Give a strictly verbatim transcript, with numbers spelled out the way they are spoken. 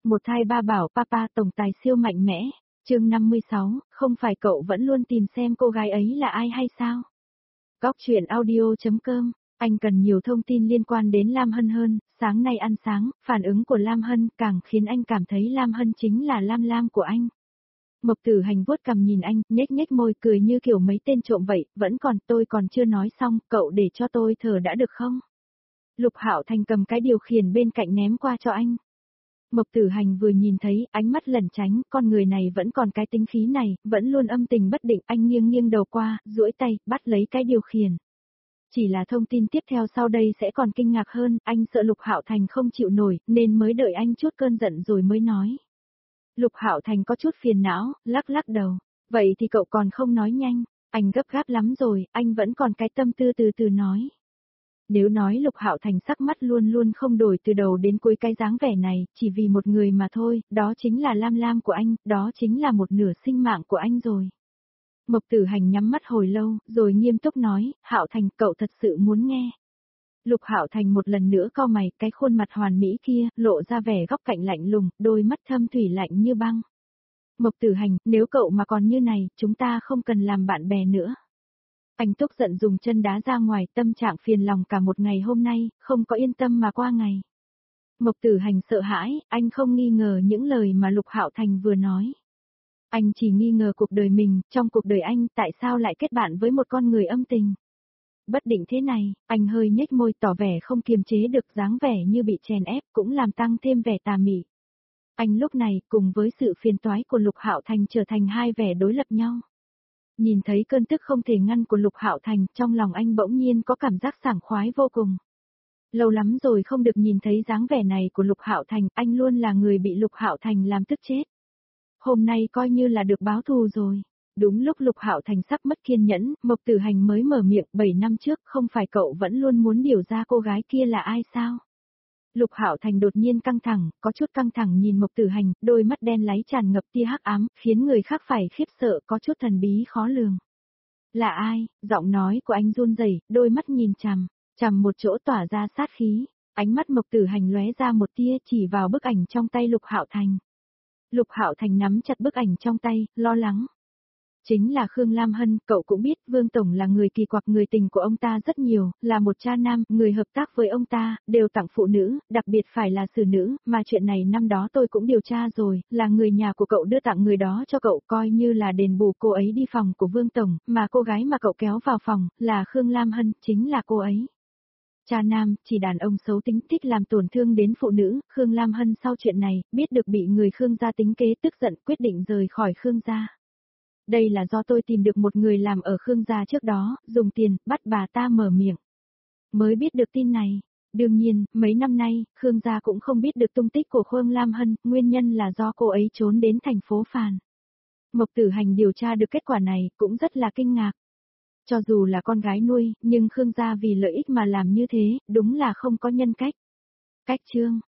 Một thai ba bảo papa tổng tài siêu mạnh mẽ, chương năm mươi sáu, không phải cậu vẫn luôn tìm xem cô gái ấy là ai hay sao? Góc chuyện audio.com, anh cần nhiều thông tin liên quan đến Lam Hân hơn, sáng nay ăn sáng, phản ứng của Lam Hân càng khiến anh cảm thấy Lam Hân chính là Lam Lam của anh. Mộc Tử Hành vuốt cằm nhìn anh, nhếch nhếch môi cười như kiểu mấy tên trộm vậy, vẫn còn tôi còn chưa nói xong, cậu để cho tôi thở đã được không? Lục Hạo Thành cầm cái điều khiển bên cạnh ném qua cho anh. Mộc Tử Hành vừa nhìn thấy, ánh mắt lẩn tránh, con người này vẫn còn cái tính khí này, vẫn luôn âm tình bất định, anh nghiêng nghiêng đầu qua, duỗi tay, bắt lấy cái điều khiển. Chỉ là thông tin tiếp theo sau đây sẽ còn kinh ngạc hơn, anh sợ Lục Hạo Thành không chịu nổi, nên mới đợi anh chút cơn giận rồi mới nói. Lục Hạo Thành có chút phiền não, lắc lắc đầu. Vậy thì cậu còn không nói nhanh, anh gấp gáp lắm rồi, anh vẫn còn cái tâm tư từ từ nói. Nếu nói Lục Hạo Thành sắc mắt luôn luôn không đổi từ đầu đến cuối cái dáng vẻ này, chỉ vì một người mà thôi, đó chính là Lam Lam của anh, đó chính là một nửa sinh mạng của anh rồi. Mộc Tử Hành nhắm mắt hồi lâu, rồi nghiêm túc nói, Hạo Thành cậu thật sự muốn nghe. Lục Hạo Thành một lần nữa cau mày, cái khuôn mặt hoàn mỹ kia, lộ ra vẻ góc cạnh lạnh lùng, đôi mắt thâm thủy lạnh như băng. Mộc Tử Hành, nếu cậu mà còn như này, chúng ta không cần làm bạn bè nữa. Anh tức giận dùng chân đá ra ngoài, tâm trạng phiền lòng cả một ngày hôm nay, không có yên tâm mà qua ngày. Mộc Tử Hành sợ hãi, anh không nghi ngờ những lời mà Lục Hạo Thành vừa nói. Anh chỉ nghi ngờ cuộc đời mình, trong cuộc đời anh tại sao lại kết bạn với một con người âm tình. Bất định thế này, anh hơi nhếch môi tỏ vẻ không kiềm chế được dáng vẻ như bị chèn ép cũng làm tăng thêm vẻ tà mị. Anh lúc này cùng với sự phiền toái của Lục Hạo Thành trở thành hai vẻ đối lập nhau. Nhìn thấy cơn tức không thể ngăn của Lục Hạo Thành, trong lòng anh bỗng nhiên có cảm giác sảng khoái vô cùng. Lâu lắm rồi không được nhìn thấy dáng vẻ này của Lục Hạo Thành, anh luôn là người bị Lục Hạo Thành làm tức chết. Hôm nay coi như là được báo thù rồi. Đúng lúc Lục Hạo Thành sắp mất kiên nhẫn, Mộc Tử Hành mới mở miệng, bảy năm trước không phải cậu vẫn luôn muốn điều ra cô gái kia là ai sao? Lục Hạo Thành đột nhiên căng thẳng, có chút căng thẳng nhìn Mộc Tử Hành, đôi mắt đen láy tràn ngập tia hắc ám, khiến người khác phải khiếp sợ, có chút thần bí khó lường. Là ai? Giọng nói của anh run rẩy, đôi mắt nhìn chằm, chằm một chỗ tỏa ra sát khí, ánh mắt Mộc Tử Hành lóe ra một tia chỉ vào bức ảnh trong tay Lục Hạo Thành. Lục Hạo Thành nắm chặt bức ảnh trong tay, lo lắng. Chính là Khương Lam Hân, cậu cũng biết, Vương Tổng là người kỳ quặc, người tình của ông ta rất nhiều, là một cha nam, người hợp tác với ông ta, đều tặng phụ nữ, đặc biệt phải là xử nữ, mà chuyện này năm đó tôi cũng điều tra rồi, là người nhà của cậu đưa tặng người đó cho cậu, coi như là đền bù cô ấy đi phòng của Vương Tổng, mà cô gái mà cậu kéo vào phòng, là Khương Lam Hân, chính là cô ấy. Cha nam, chỉ đàn ông xấu tính thích làm tổn thương đến phụ nữ, Khương Lam Hân sau chuyện này, biết được bị người Khương gia tính kế tức giận quyết định rời khỏi Khương gia. Đây là do tôi tìm được một người làm ở Khương gia trước đó, dùng tiền, bắt bà ta mở miệng. Mới biết được tin này. Đương nhiên, mấy năm nay, Khương gia cũng không biết được tung tích của Khương Lam Hân, nguyên nhân là do cô ấy trốn đến thành phố Phàn. Mộc Tử Hành điều tra được kết quả này, cũng rất là kinh ngạc. Cho dù là con gái nuôi, nhưng Khương gia vì lợi ích mà làm như thế, đúng là không có nhân cách. Cách chương,